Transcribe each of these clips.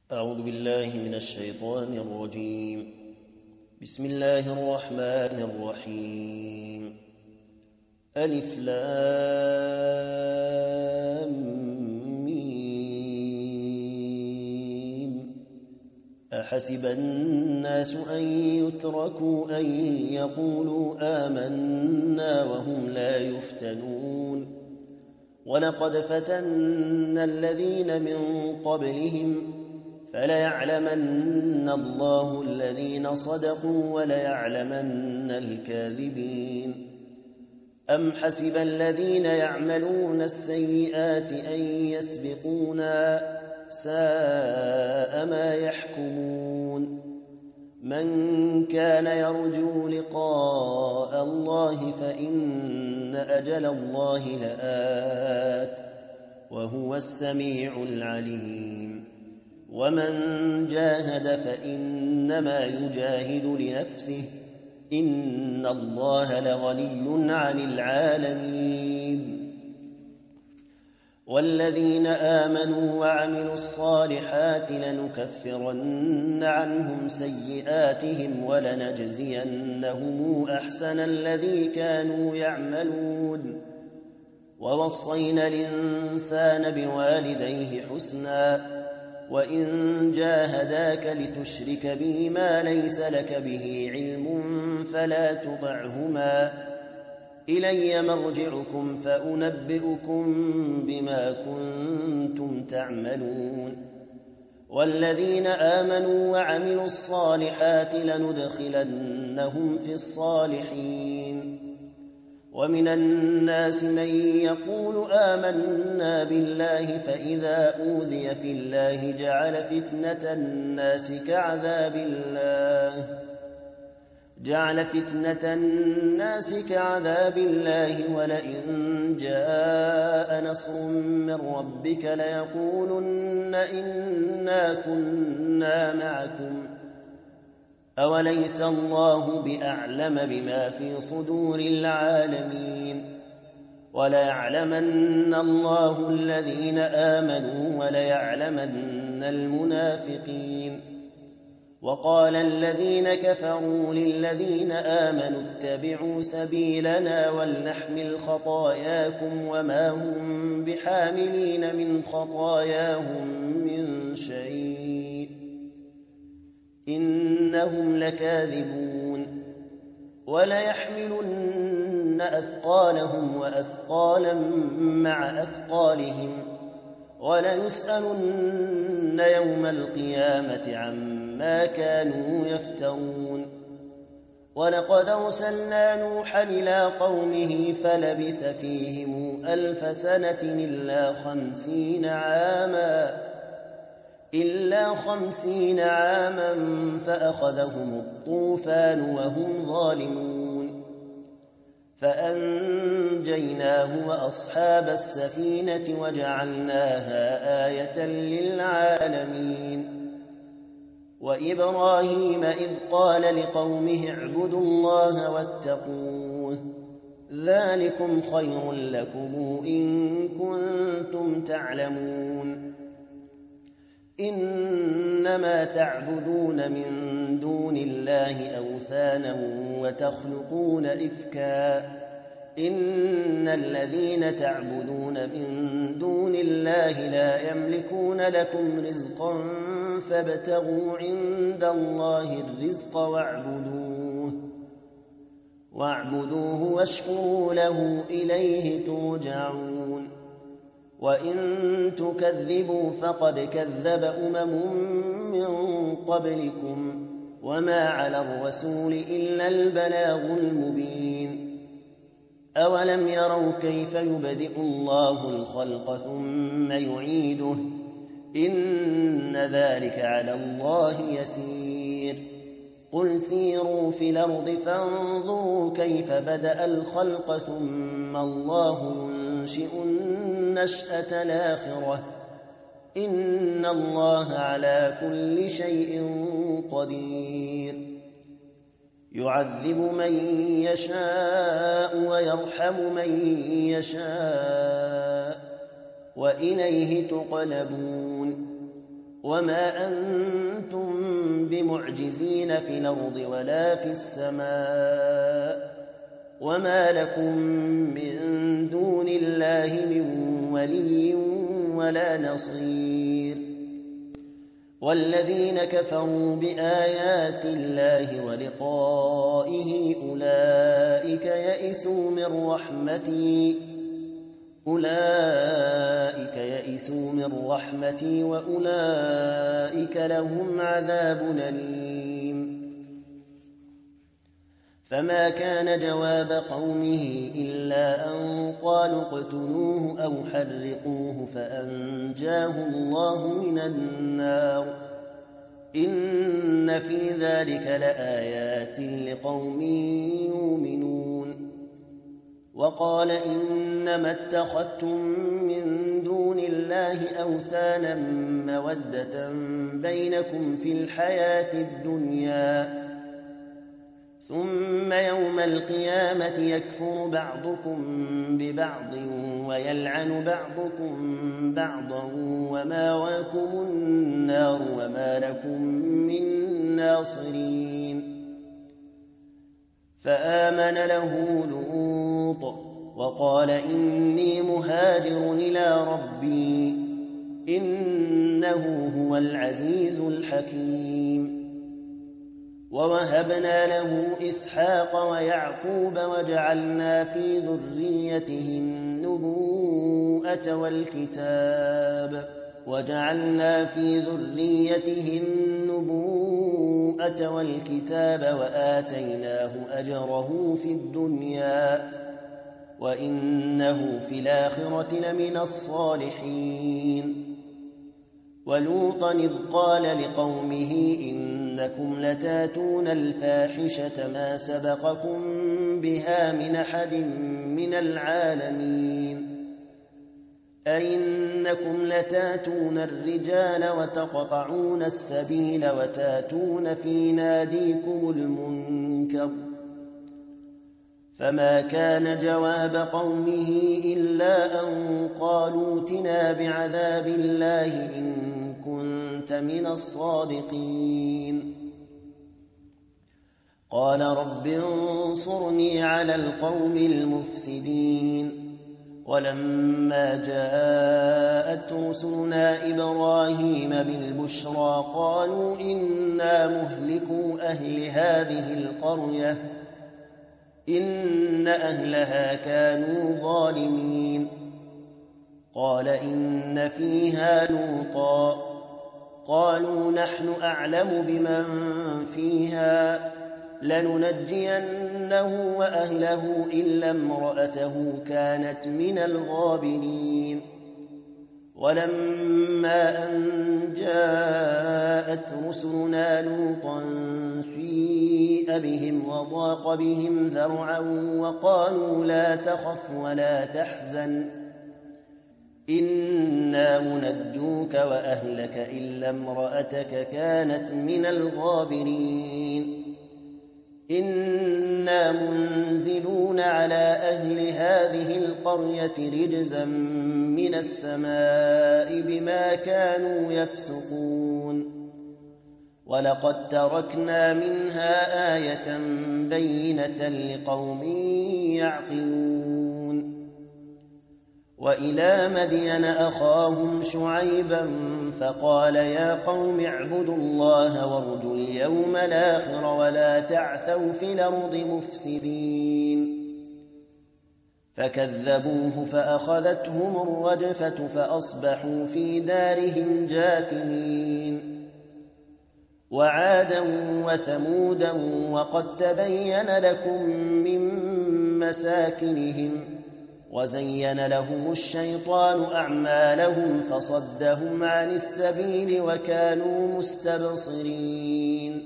أعوذ بالله من الشيطان الرجيم. بسم الله الرحمن الرحيم. ألف لام ميم. أحسب الناس أن يتركوا أن يقولوا آمنا وهم لا يفتنون. ولقد فتنا الذين من قبلهم فليعلمن الله الذين صدقوا وليعلمن الكاذبين. أم حسب الذين يعملون السيئات أن يسبقونا ساء ما يحكمون. من كان يرجو لقاء الله فإن أجل الله لآت وهو السميع العليم. ومن جاهد فإنما يجاهد لنفسه إن الله لغني عن العالمين. والذين آمنوا وعملوا الصالحات لنكفرن عنهم سيئاتهم ولنجزينهم أحسن الذي كانوا يعملون. ووصينا الإنسان بوالديه حسنا وإن جاهداك لتشرك بي ما ليس لك به علم فلا تطعهما إلي مرجعكم فأنبئكم بما كنتم تعملون. والذين آمنوا وعملوا الصالحات لندخلنهم في الصالحين. ومن الناس من يقول آمنا بالله فإذا أوذي في الله جعل فتنة الناس كعذاب الله ولئن جاء نصر من ربك ليقولن إنا كنا معكم أوليس الله بأعلم بما في صدور العالمين. وليعلمن الله الذين آمنوا وليعلمن المنافقين. وقال الذين كفروا للذين آمنوا اتبعوا سبيلنا ولنحمل خطاياكم وما هم بحاملين من خطاياهم من شيء إنهم لكاذبون. وليحملن أثقالهم وأثقالا مع أثقالهم وليسألن يوم القيامة عما كانوا يفترون. ولقد أرسلنا نوحا إلى قومه فلبث فيهم 1000 سنة إلا 50 عاما فأخذهم الطوفان وهم ظالمون. فأنجيناه وأصحاب السفينة وجعلناها آية للعالمين. وإبراهيم إذ قال لقومه اعبدوا الله واتقوه ذلكم خير لكم إن كنتم تعلمون. إنما تعبدون من دون الله أوثانا وتخلقون إفكا إن الذين تعبدون من دون الله لا يملكون لكم رزقا فابتغوا عند الله الرزق واعبدوه واشكروا له إليه ترجعون. وإن تكذبوا فقد كذب من قبلكم وما على الرسول إلا البلاغ المبين. أولم يروا كيف يبدئ الله الخلق ثم يعيده إن ذلك على الله يسير. قل سيروا في الأرض فانظروا كيف بدأ الخلق ثم الله ينشئ النشأة الآخرة إن الله على كل شيء قدير. يعذب من يشاء ويرحم من يشاء وإليه تقلبون وما أنتم بمعجزين في الأرض ولا في السماء وما لكم من دون الله من ولي ولا نصير والذين كفروا بآيات الله ولقائه أولئك يئسوا من رحمتي وأولئك لهم عذاب أليم فما كان جواب قومه إلا أن قالوا اقتلوه أو حرقوه فأنجاه الله من النار إن في ذلك لآيات لقوم يؤمنون وقال إنما اتخذتم من دون الله أوثانا مودة بينكم في الحياة الدنيا ثم يوم القيامة يكفر بعضكم ببعض ويلعن بعضكم بعضا وماواكم النار وما لكم من ناصرين فآمن له لوط وقال إني مهاجر إلى ربي إنه هو العزيز الحكيم ووهبنا له إسحاق ويعقوب وجعلنا في ذريته النبوءة والكتاب وآتيناه أجره في الدنيا وإنه في الآخرة لمن الصالحين ولوطا إذ قال لقومه إنكم لتاتون الفاحشة ما سبقكم بها من أحد من العالمين أئنكم لتاتون الرجال وتقطعون السبيل وتاتون في ناديكم المنكر فما كان جواب قومه إلا أن قالوا ائتنا بعذاب الله إن كنت من الصادقين قال رب انصرني على القوم المفسدين ولما جاءت رسلنا إبراهيم بالبشرى قالوا إنا مهلكو أهل هذه القرية إن أهلها كانوا ظالمين قال إن فيها لوطا قالوا نحن أعلم بمن فيها لننجينه وأهله إلا امرأته كانت من الغابرين ولما أن جاءت رسلنا لوطا سيء بهم وضاق بهم ذرعا وقالوا لا تخف ولا تحزن إنا منجوك وأهلك إلا امرأتك كانت من الغابرين إنا منزلون على أهل هذه القرية رجزا من السماء بما كانوا يفسقون ولقد تركنا منها آية بينة لقوم يعقلون وإلى مدين أخاهم شعيبا فقال يا قوم اعبدوا الله وارجوا اليوم الآخر ولا تعثوا في الأرض مفسدين فكذبوه فأخذتهم الرجفة فأصبحوا في دارهم جاثمين وعادا وثمودا وقد تبين لكم من مساكنهم وزين لهم الشيطان أعمالهم فصدهم عن السبيل وكانوا مستبصرين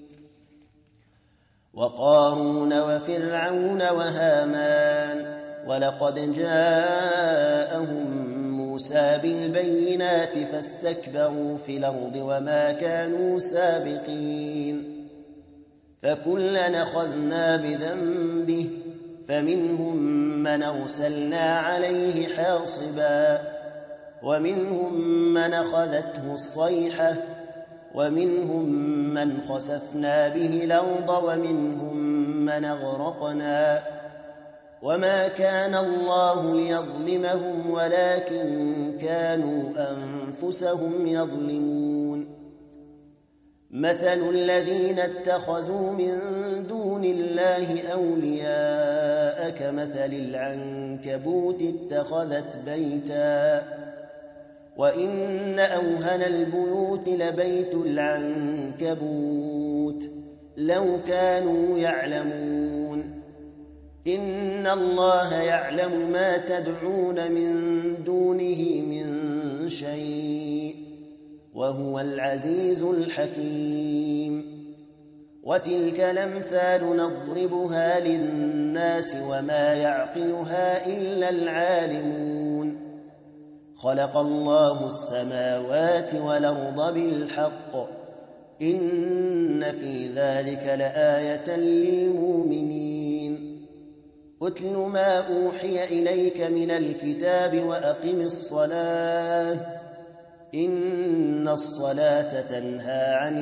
وقارون وفرعون وهامان ولقد جاءهم موسى بالبينات فاستكبروا في الأرض وما كانوا سابقين فكلا أخذنا بذنبه فمنهم من أرسلنا عليه حاصبا ومنهم من أخذته الصيحة ومنهم من خسفنا به الأرض ومنهم من أغرقنا وما كان الله ليظلمهم ولكن كانوا أنفسهم يظلمون مثل الذين اتخذوا من دون الله أولياء كمثل العنكبوت اتخذت بيتا وإن أوهن البيوت لبيت العنكبوت لو كانوا يعلمون إن الله يعلم ما تدعون من دونه من شيء وهو العزيز الحكيم وتلك الأمثال نضربها للناس وما يعقلها إلا العالمون خلق الله السماوات والأرض بالحق إن في ذلك لآية للمؤمنين أتل ما أوحي إليك من الكتاب وأقم الصلاة إن الصلاة تنهى عن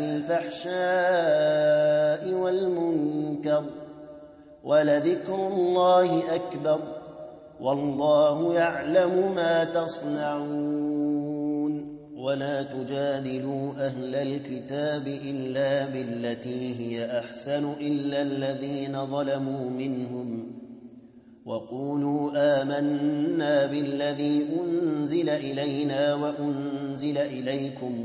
الفحشاء والمنكر ولذكر الله أكبر والله يعلم ما تصنعون ولا تجادلوا أهل الكتاب إلا بالتي هي أحسن إلا الذين ظلموا منهم وقولوا آمنا بالذي أنزل إلينا وأنزل إليكم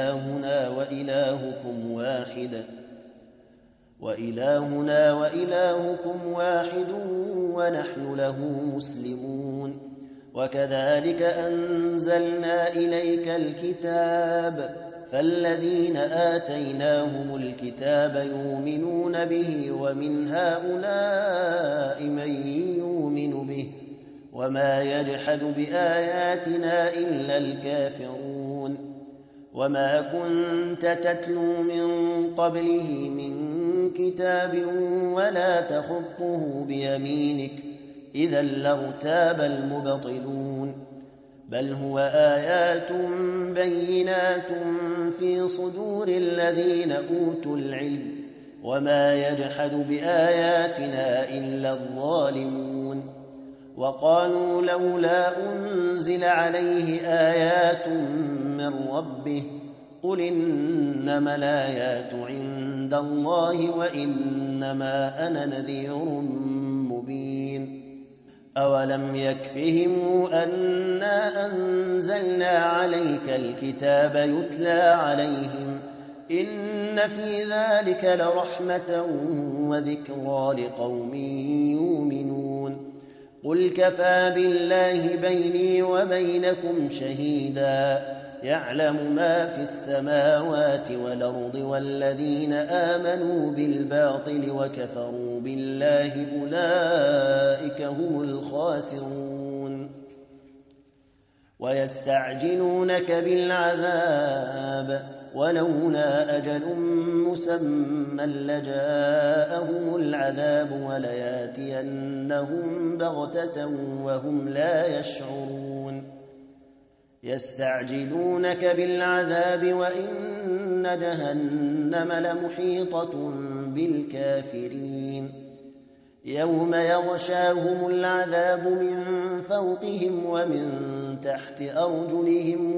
وإلهنا وإلهكم واحد ونحن له مسلمون وكذلك أنزلنا إليك الكتاب فالذين آتيناهم الكتاب يؤمنون به ومن هؤلاء من يؤمن به وما يجحد بآياتنا إلا الكافرون وما كنت تتلو من قبله من كتاب ولا تخطه بيمينك إذا لارتاب المبطلون بل هو آيات بينات في صدور الذين أوتوا العلم وما يجحد بآياتنا إلا الظالمون وقالوا لولا أنزل عليه آيات من ربه قل إنما الآيات عند الله وإنما أنا نذير مبين أولم يكفهم أنا أنزلنا عليك الكتاب يتلى عليهم إن في ذلك لرحمة وذكرى لقوم يؤمنون قل كفى بالله بيني وبينكم شهيدا يعلم ما في السماوات والأرض والذين آمنوا بالباطل وكفروا بالله أولئك هم الخاسرون ويستعجلونك بالعذاب ولولا أجل مسمى لجاءهم العذاب ولياتينهم بغتة وهم لا يشعرون يستعجلونك بالعذاب وإن جهنم لمحيطة بالكافرين يوم يغشاهم العذاب من فوقهم ومن تحت أرجلهم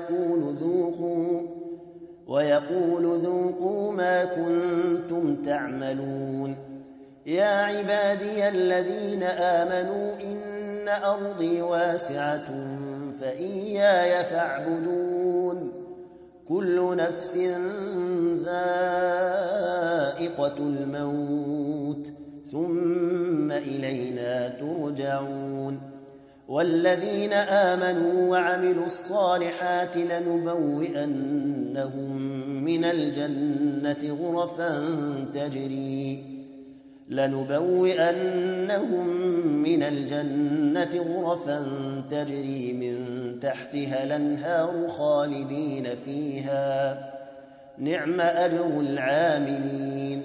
ويقول ذوقوا ما كنتم تعملون يا عبادي الذين آمنوا إن أرضي واسعة فإياي فاعبدون كل نفس ذائقة الموت ثم إلينا ترجعون والذين آمنوا وعملوا الصالحات لنبوئنهم من الجنة غرفا تجري من تحتها الأنهار خالدين فيها نعم أجر العاملين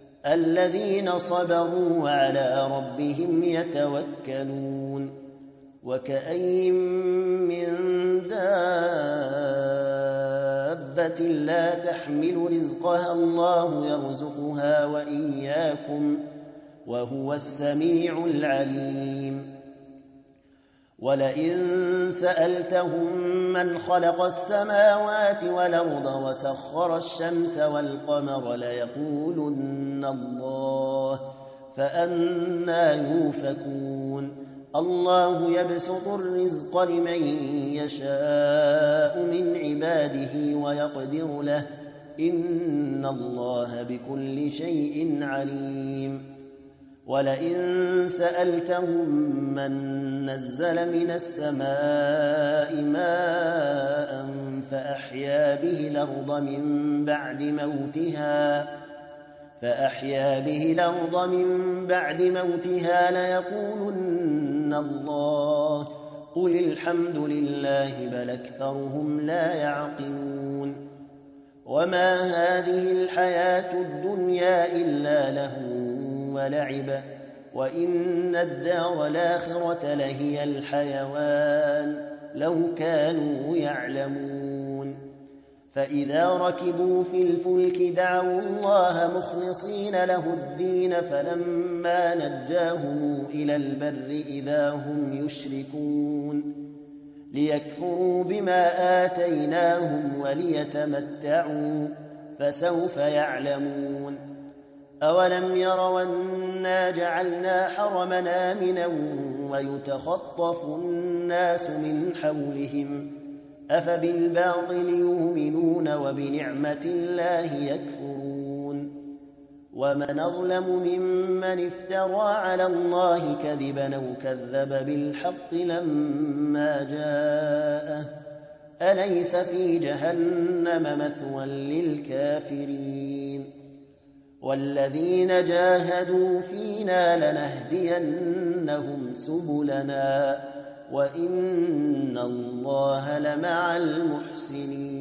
الذين صبروا وعلى ربهم يتوكلون وكأين من دابة لا تحمل رزقها الله يرزقها وإياكم وهو السميع العليم ولئن سألتهم من خلق السماوات والأرض وسخر الشمس والقمر ليقولن الله فأنى يؤفكون الله يبسط الرزق لمن يشاء من عباده ويقدر له إن الله بكل شيء عليم ولئن سألتهم من نزل من السماء ماء فأحيا به الأرض من بعد موتها ليقولن الله قل الحمد لله بل أكثرهم لا يعقلون وما هذه الحياة الدنيا إلا لهو ولعب وإن الدار الآخرة لهي الحيوان لو كانوا يعلمون فإذا ركبوا في الفلك دعوا الله مخلصين له الدين فلما نجاهم إلى البر إذا هم يشركون ليكفروا بما آتيناهم وليتمتعوا فسوف يعلمون أولم يروا أنا جعلنا حرمنا آمنا ويتخطف الناس من حولهم أفبالباطل يؤمنون وبنعمة الله يكفرون ومن أظلم ممن افترى على الله كذبا أو كذب بالحق لما جاءه أليس في جهنم مثوى للكافرين والذين جاهدوا فينا لنهدينهم سبلنا وإن الله لمع المحسنين